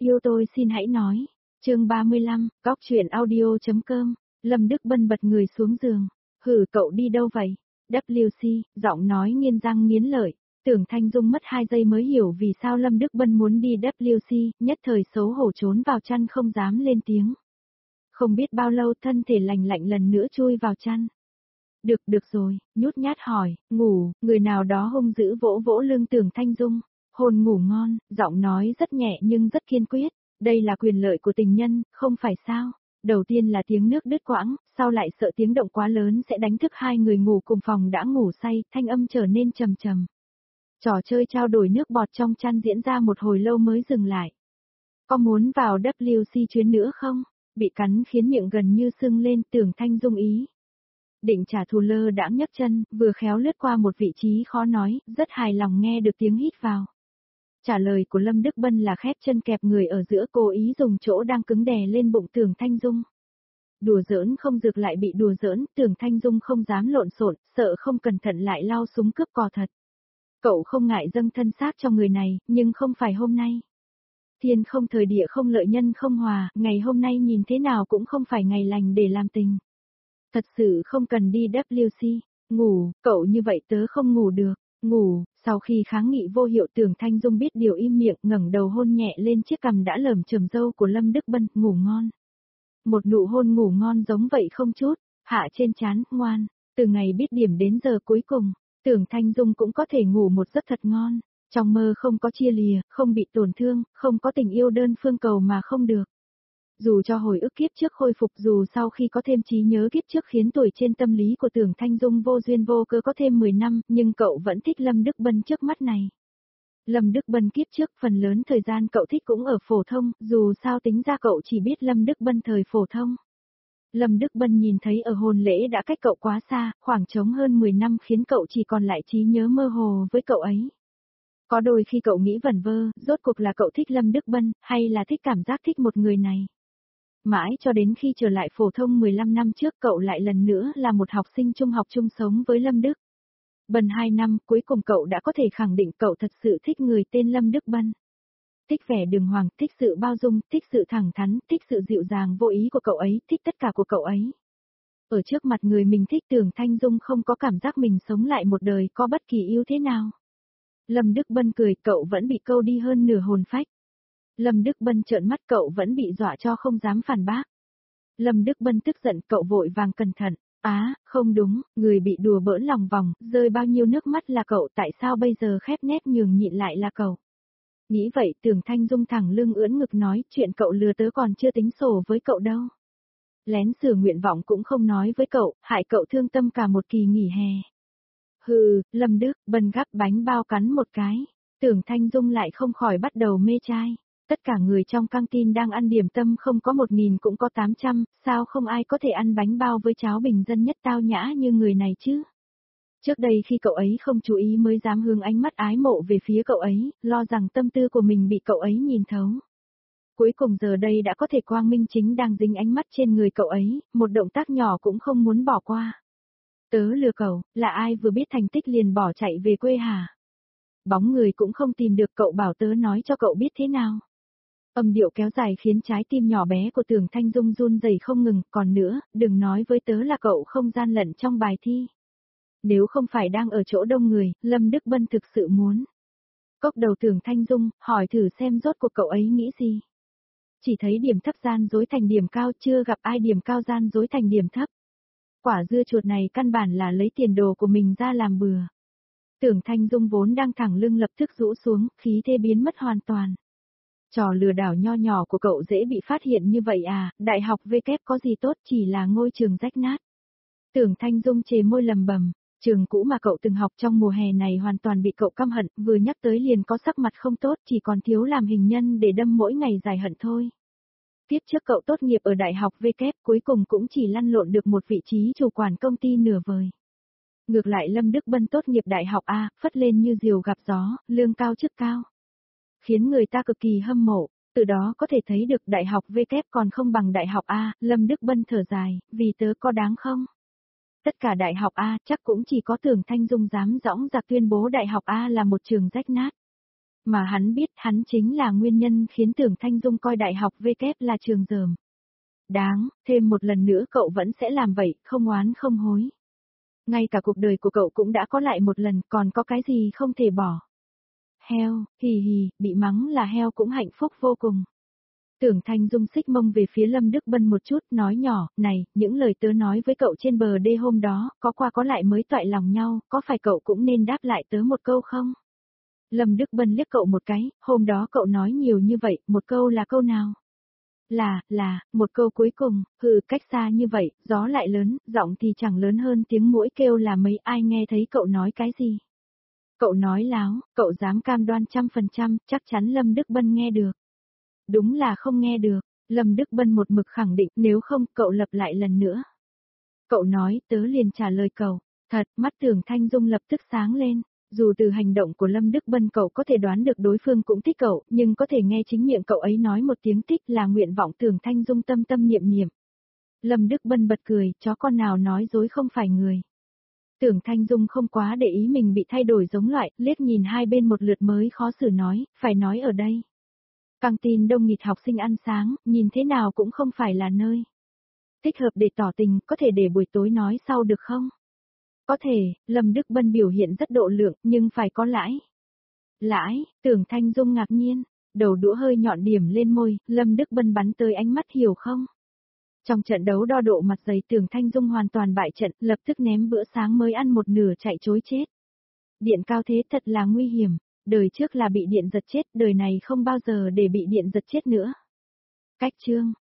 Yêu tôi xin hãy nói. Chương 35, Góc truyện audio.com. Lâm Đức Bân bật người xuống giường. Hử, cậu đi đâu vậy? WC, giọng nói nghiến răng nghiến lợi. Tưởng Thanh Dung mất 2 giây mới hiểu vì sao Lâm Đức Bân muốn đi WC, nhất thời xấu hổ trốn vào chăn không dám lên tiếng. Không biết bao lâu thân thể lành lạnh lần nữa chui vào chăn. Được rồi, nhút nhát hỏi, ngủ, người nào đó hung dữ vỗ vỗ lưng Tưởng Thanh Dung. Hôn ngủ ngon, giọng nói rất nhẹ nhưng rất kiên quyết. Đây là quyền lợi của tình nhân, không phải sao? Đầu tiên là tiếng nước đứt quãng, sau lại sợ tiếng động quá lớn sẽ đánh thức hai người ngủ cùng phòng đã ngủ say, thanh âm trở nên trầm trầm. Trò chơi trao đổi nước bọt trong chăn diễn ra một hồi lâu mới dừng lại. Có muốn vào WC chuyến nữa không? Bị cắn khiến miệng gần như sưng lên, Tưởng Thanh Dung ý. Định trả thù lơ đãng nhấc chân, vừa khéo lướt qua một vị trí khó nói, rất hài lòng nghe được tiếng hít vào. Trả lời của Lâm Đức Bân là khép chân kẹp người ở giữa, cố ý dùng chỗ đang cứng đè lên bụng Tưởng Thanh Dung. Đùa giỡn không dược lại bị đùa giỡn, Tưởng Thanh Dung không dám lộn xộn, sợ không cẩn thận lại lao súng cướp cò thật. Cậu không ngại dâng thân xác cho người này, nhưng không phải hôm nay. Thiên không thời địa không lợi nhân không hòa, ngày hôm nay nhìn thế nào cũng không phải ngày lành để làm tình. Thật sự không cần đi WC, ngủ, cậu như vậy tớ không ngủ được, ngủ, sau khi kháng nghị vô hiệu Tưởng Thanh Dung biết điều im miệng ngẩng đầu hôn nhẹ lên chiếc cằm đã lởm chởm râu của Lâm Đức Bân, ngủ ngon. Một nụ hôn ngủ ngon giống vậy không chút, hạ trên trán, ngoan, từ ngày biết điểm đến giờ cuối cùng, Tưởng Thanh Dung cũng có thể ngủ một giấc thật ngon, trong mơ không có chia lìa, không bị tổn thương, không có tình yêu đơn phương cầu mà không được. Dù cho hồi ức kiếp trước khôi phục, dù sau khi có thêm trí nhớ kiếp trước khiến tuổi trên tâm lý của Tưởng Thanh Dung vô duyên vô cớ có thêm 10 năm, nhưng cậu vẫn thích Lâm Đức Bân trước mắt này. Lâm Đức Bân kiếp trước phần lớn thời gian cậu thích cũng ở phổ thông, dù sao tính ra cậu chỉ biết Lâm Đức Bân thời phổ thông. Lâm Đức Bân nhìn thấy ở hôn lễ đã cách cậu quá xa, khoảng trống hơn 10 năm khiến cậu chỉ còn lại trí nhớ mơ hồ với cậu ấy. Có đôi khi cậu nghĩ vẩn vơ, rốt cuộc là cậu thích Lâm Đức Bân, hay là thích cảm giác thích một người này. Mãi cho đến khi trở lại phổ thông 15 năm trước cậu lại lần nữa là một học sinh trung học chung sống với Lâm Đức Bân 2 năm, cuối cùng cậu đã có thể khẳng định cậu thật sự thích người tên Lâm Đức Bân. Thích vẻ đường hoàng, thích sự bao dung, thích sự thẳng thắn, thích sự dịu dàng vô ý của cậu ấy, thích tất cả của cậu ấy. Ở trước mặt người mình thích Tưởng Thanh Dung không có cảm giác mình sống lại một đời có bất kỳ ưu thế nào. Lâm Đức Bân cười, cậu vẫn bị câu đi hơn nửa hồn phách. Lâm Đức Bân trợn mắt, cậu vẫn bị dọa cho không dám phản bác. Lâm Đức Bân tức giận, cậu vội vàng cẩn thận. Không đúng, người bị đùa bỡn lòng vòng, rơi bao nhiêu nước mắt là cậu, tại sao bây giờ khép nép nhường nhịn lại là cậu. Nghĩ vậy Tưởng Thanh Dung thẳng lưng ưỡn ngực nói, chuyện cậu lừa tớ còn chưa tính sổ với cậu đâu. Lén sửa nguyện vọng cũng không nói với cậu, hại cậu thương tâm cả một kỳ nghỉ hè. Hừ, Lâm Đức Bân gắp bánh bao cắn một cái, Tưởng Thanh Dung lại không khỏi bắt đầu mê trai. Tất cả người trong căng tin đang ăn điểm tâm không có 1000 cũng có 800, sao không ai có thể ăn bánh bao với cháo bình dân nhất tao nhã như người này chứ? Trước đây khi cậu ấy không chú ý mới dám hướng ánh mắt ái mộ về phía cậu ấy, lo rằng tâm tư của mình bị cậu ấy nhìn thấu. Cuối cùng giờ đây đã có thể quang minh chính đang dính ánh mắt trên người cậu ấy, một động tác nhỏ cũng không muốn bỏ qua. Tớ lừa cậu, là ai vừa biết thành tích liền bỏ chạy về quê hả? Bóng người cũng không tìm được, cậu bảo tớ nói cho cậu biết thế nào? Âm điệu kéo dài khiến trái tim nhỏ bé của Tưởng Thanh Dung run rẩy không ngừng, còn nữa, đừng nói với tớ là cậu không gian lận trong bài thi. Nếu không phải đang ở chỗ đông người, Lâm Đức Bân thực sự muốn. Cốc đầu Tưởng Thanh Dung, hỏi thử xem rốt cuộc cậu ấy nghĩ gì. Chỉ thấy điểm thấp gian dối thành điểm cao, chưa gặp ai điểm cao gian dối thành điểm thấp. Quả dưa chuột này căn bản là lấy tiền đồ của mình ra làm bừa. Tưởng Thanh Dung vốn đang thẳng lưng lập tức rũ xuống, khí thế biến mất hoàn toàn. Trò lừa đảo nho nhỏ của cậu dễ bị phát hiện như vậy à, đại học VK có gì tốt, chỉ là ngôi trường rách nát. Tưởng Thanh Dung chề môi lầm bầm, trường cũ mà cậu từng học trong mùa hè này hoàn toàn bị cậu căm hận, vừa nhắc tới liền có sắc mặt không tốt, chỉ còn thiếu làm hình nhân để đâm mỗi ngày dài hận thôi. Tiếp trước cậu tốt nghiệp ở đại học VK, cuối cùng cũng chỉ lăn lộn được một vị trí chủ quản công ty nửa vời. Ngược lại Lâm Đức Bân tốt nghiệp đại học A, phất lên như diều gặp gió, lương cao chức cao. Khiến người ta cực kỳ hâm mộ, từ đó có thể thấy được đại học VK còn không bằng đại học A, Lâm Đức Bân thở dài, vì tớ có đáng không? Tất cả đại học A chắc cũng chỉ có Tưởng Thanh Dung dám dõng dạc tuyên bố đại học A là một trường rách nát. Mà hắn biết hắn chính là nguyên nhân khiến Tưởng Thanh Dung coi đại học V kép là trường dởm. Đáng, thêm một lần nữa cậu vẫn sẽ làm vậy, không oán không hối. Ngay cả cuộc đời của cậu cũng đã có lại một lần, còn có cái gì không thể bỏ. Heo, hì hì, bị mắng là heo cũng hạnh phúc vô cùng. Tưởng Thanh Dung xích mông về phía Lâm Đức Bân một chút, nói nhỏ, này, những lời tớ nói với cậu trên bờ đê hôm đó, có qua có lại mới toại lòng nhau, có phải cậu cũng nên đáp lại tớ một câu không? Lâm Đức Bân liếc cậu một cái, hôm đó cậu nói nhiều như vậy, một câu là câu nào? Một câu cuối cùng, cách xa như vậy, gió lại lớn, giọng thì chẳng lớn hơn tiếng muỗi kêu là mấy ai nghe thấy cậu nói cái gì. Cậu nói láo, cậu dám cam đoan 100%, chắc chắn Lâm Đức Bân nghe được. Đúng là không nghe được, Lâm Đức Bân một mực khẳng định, nếu không, cậu lặp lại lần nữa. Cậu nói, tớ liền trả lời cậu, thật, mắt Tưởng Thanh Dung lập tức sáng lên. Dù từ hành động của Lâm Đức Bân cậu có thể đoán được đối phương cũng thích cậu, nhưng có thể nghe chính miệng cậu ấy nói một tiếng thích là nguyện vọng Tưởng Thanh Dung tâm tâm niệm niệm. Lâm Đức Bân bật cười, chó con nào nói dối không phải người. Tưởng Thanh Dung không quá để ý mình bị thay đổi giống loại, liếc nhìn hai bên một lượt mới khó xử nói, phải nói ở đây. Căng tin đông nghịt học sinh ăn sáng, nhìn thế nào cũng không phải là nơi thích hợp để tỏ tình, có thể để buổi tối nói sau được không? Có thể, Lâm Đức Bân biểu hiện rất độ lượng, nhưng phải có lãi. Lãi, Tưởng Thanh Dung ngạc nhiên, đầu đũa hơi nhọn điểm lên môi, Lâm Đức Bân bắn tới ánh mắt hiểu không? Trong trận đấu đo độ mặt dày Tưởng Thanh Dung hoàn toàn bại trận, lập tức ném bữa sáng mới ăn một nửa chạy trối chết. Điện cao thế thật là nguy hiểm, đời trước là bị điện giật chết, đời này không bao giờ để bị điện giật chết nữa. Cách chương